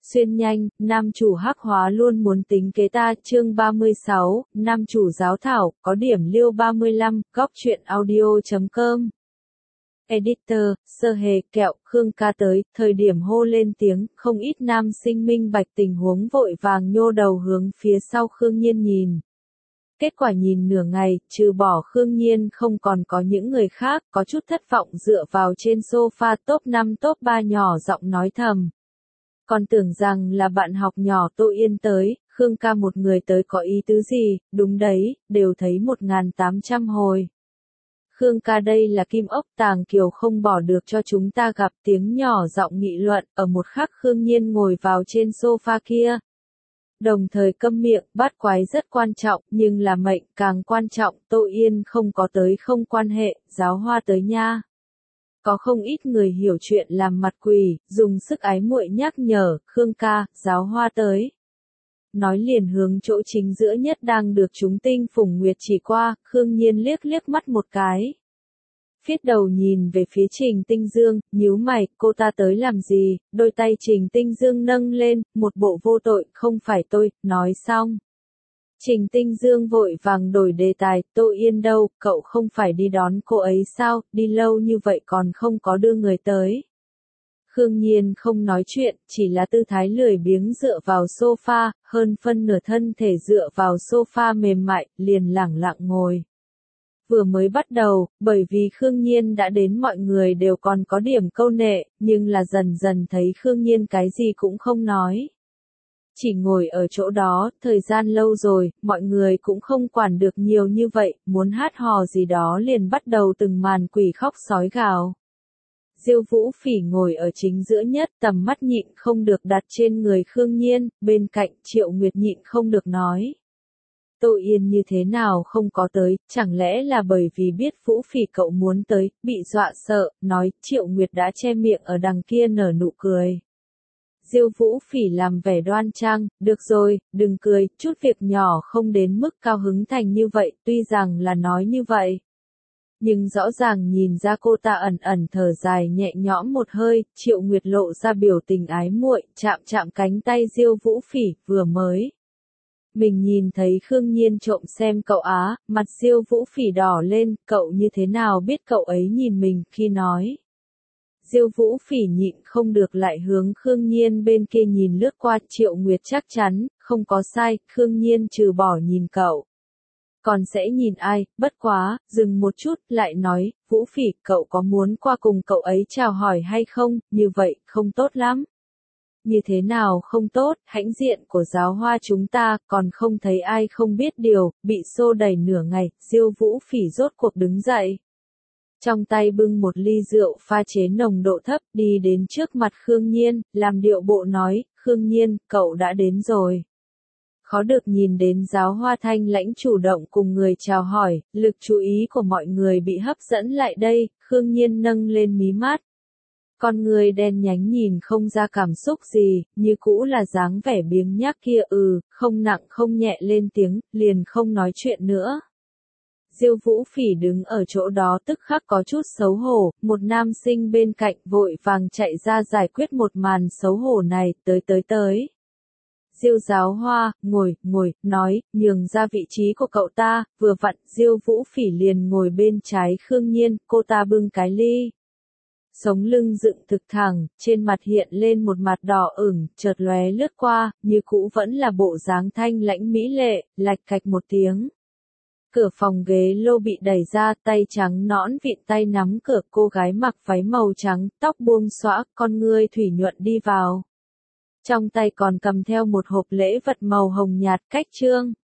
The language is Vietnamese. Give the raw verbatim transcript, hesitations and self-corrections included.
Xuyên nhanh, nam chủ hắc hóa luôn muốn tính kế ta. Chương ba mươi sáu, nam chủ giáo thảo, có điểm liêu ba mươi lăm, góc truyện audio chấm com. Editor, Sơ Hề, Kẹo, Khương ca tới, thời điểm hô lên tiếng, không ít nam sinh minh bạch tình huống vội vàng nhô đầu hướng phía sau Khương Nhiên nhìn. Kết quả nhìn nửa ngày, trừ bỏ Khương Nhiên không còn có những người khác, có chút thất vọng dựa vào trên sofa top năm top ba nhỏ giọng nói thầm. Còn tưởng rằng là bạn học nhỏ Tô Yên tới, Khương ca một người tới có ý tứ gì, đúng đấy, đều thấy một nghìn tám trăm hồi. Khương ca đây là kim ốc tàng kiều không bỏ được cho chúng ta gặp, tiếng nhỏ giọng nghị luận, ở một khắc Khương Nhiên ngồi vào trên sofa kia. Đồng thời câm miệng, bát quái rất quan trọng, nhưng là mệnh càng quan trọng, Tô Yên không có tới không quan hệ, giáo hoa tới nha. Có không ít người hiểu chuyện làm mặt quỷ, dùng sức ái muội nhắc nhở, Khương ca, giáo hoa tới. Nói liền hướng chỗ chính giữa nhất đang được chúng tinh phủng nguyệt chỉ qua, Khương Nhiên liếc liếc mắt một cái. Phiết đầu nhìn về phía Trình Tinh Dương, nhíu mày, cô ta tới làm gì, đôi tay Trình Tinh Dương nâng lên, một bộ vô tội, không phải tôi, nói xong. Trình Tinh Dương vội vàng đổi đề tài, Tô Yên đâu, cậu không phải đi đón cô ấy sao, đi lâu như vậy còn không có đưa người tới. Khương Nhiên không nói chuyện, chỉ là tư thái lười biếng dựa vào sofa, hơn phân nửa thân thể dựa vào sofa mềm mại, liền lẳng lặng ngồi. Vừa mới bắt đầu, bởi vì Khương Nhiên đã đến mọi người đều còn có điểm câu nệ, nhưng là dần dần thấy Khương Nhiên cái gì cũng không nói. Chỉ ngồi ở chỗ đó, thời gian lâu rồi, mọi người cũng không quản được nhiều như vậy, muốn hát hò gì đó liền bắt đầu từng màn quỷ khóc sói gào. Diêu Vũ Phỉ ngồi ở chính giữa nhất, tầm mắt nhịn không được đặt trên người Khương Nhiên, bên cạnh Triệu Nguyệt nhịn không được nói. Tô Yên như thế nào không có tới, chẳng lẽ là bởi vì biết Vũ Phỉ cậu muốn tới, bị dọa sợ, nói, Triệu Nguyệt đã che miệng ở đằng kia nở nụ cười. Diêu Vũ Phỉ làm vẻ đoan trang, được rồi, đừng cười, chút việc nhỏ không đến mức cao hứng thành như vậy, tuy rằng là nói như vậy. Nhưng rõ ràng nhìn ra cô ta ẩn ẩn thở dài nhẹ nhõm một hơi, Triệu Nguyệt lộ ra biểu tình ái muội, chạm chạm cánh tay Diêu Vũ Phỉ, vừa mới. Mình nhìn thấy Khương Nhiên trộm xem cậu á, mặt Diêu Vũ Phỉ đỏ lên, cậu như thế nào biết cậu ấy nhìn mình khi nói. Diêu Vũ Phỉ nhịn không được lại hướng Khương Nhiên bên kia nhìn lướt qua, Triệu Nguyệt chắc chắn, không có sai, Khương Nhiên trừ bỏ nhìn cậu. Còn sẽ nhìn ai, bất quá, dừng một chút, lại nói, Vũ Phỉ, cậu có muốn qua cùng cậu ấy chào hỏi hay không, như vậy, không tốt lắm. Như thế nào không tốt, hãnh diện của giáo hoa chúng ta, còn không thấy ai không biết điều, bị xô đẩy nửa ngày, Diêu Vũ Phỉ rốt cuộc đứng dậy. Trong tay bưng một ly rượu pha chế nồng độ thấp, đi đến trước mặt Khương Nhiên, làm điệu bộ nói, Khương Nhiên, cậu đã đến rồi. Khó được nhìn đến giáo hoa thanh lãnh chủ động cùng người chào hỏi, lực chú ý của mọi người bị hấp dẫn lại đây, Khương Nhiên nâng lên mí mắt. Con người đen nhánh nhìn không ra cảm xúc gì, như cũ là dáng vẻ biếng nhác kia ừ, không nặng không nhẹ lên tiếng, liền không nói chuyện nữa. Diêu Vũ Phỉ đứng ở chỗ đó tức khắc có chút xấu hổ, một nam sinh bên cạnh vội vàng chạy ra giải quyết một màn xấu hổ này, tới tới tới. Diêu giáo hoa, ngồi, ngồi, nói, nhường ra vị trí của cậu ta, vừa vặn, Diêu Vũ Phỉ liền ngồi bên trái Khương Nhiên, cô ta bưng cái ly. Sống lưng dựng thực thẳng, trên mặt hiện lên một mặt đỏ ửng, chợt lóe lướt qua, như cũ vẫn là bộ dáng thanh lãnh mỹ lệ, lạch cạch một tiếng. Cửa phòng ghế lô bị đẩy ra, tay trắng nõn vịn tay nắm cửa, cô gái mặc váy màu trắng, tóc buông xõa, con ngươi thủy nhuận đi vào. Trong tay còn cầm theo một hộp lễ vật màu hồng nhạt cách trương.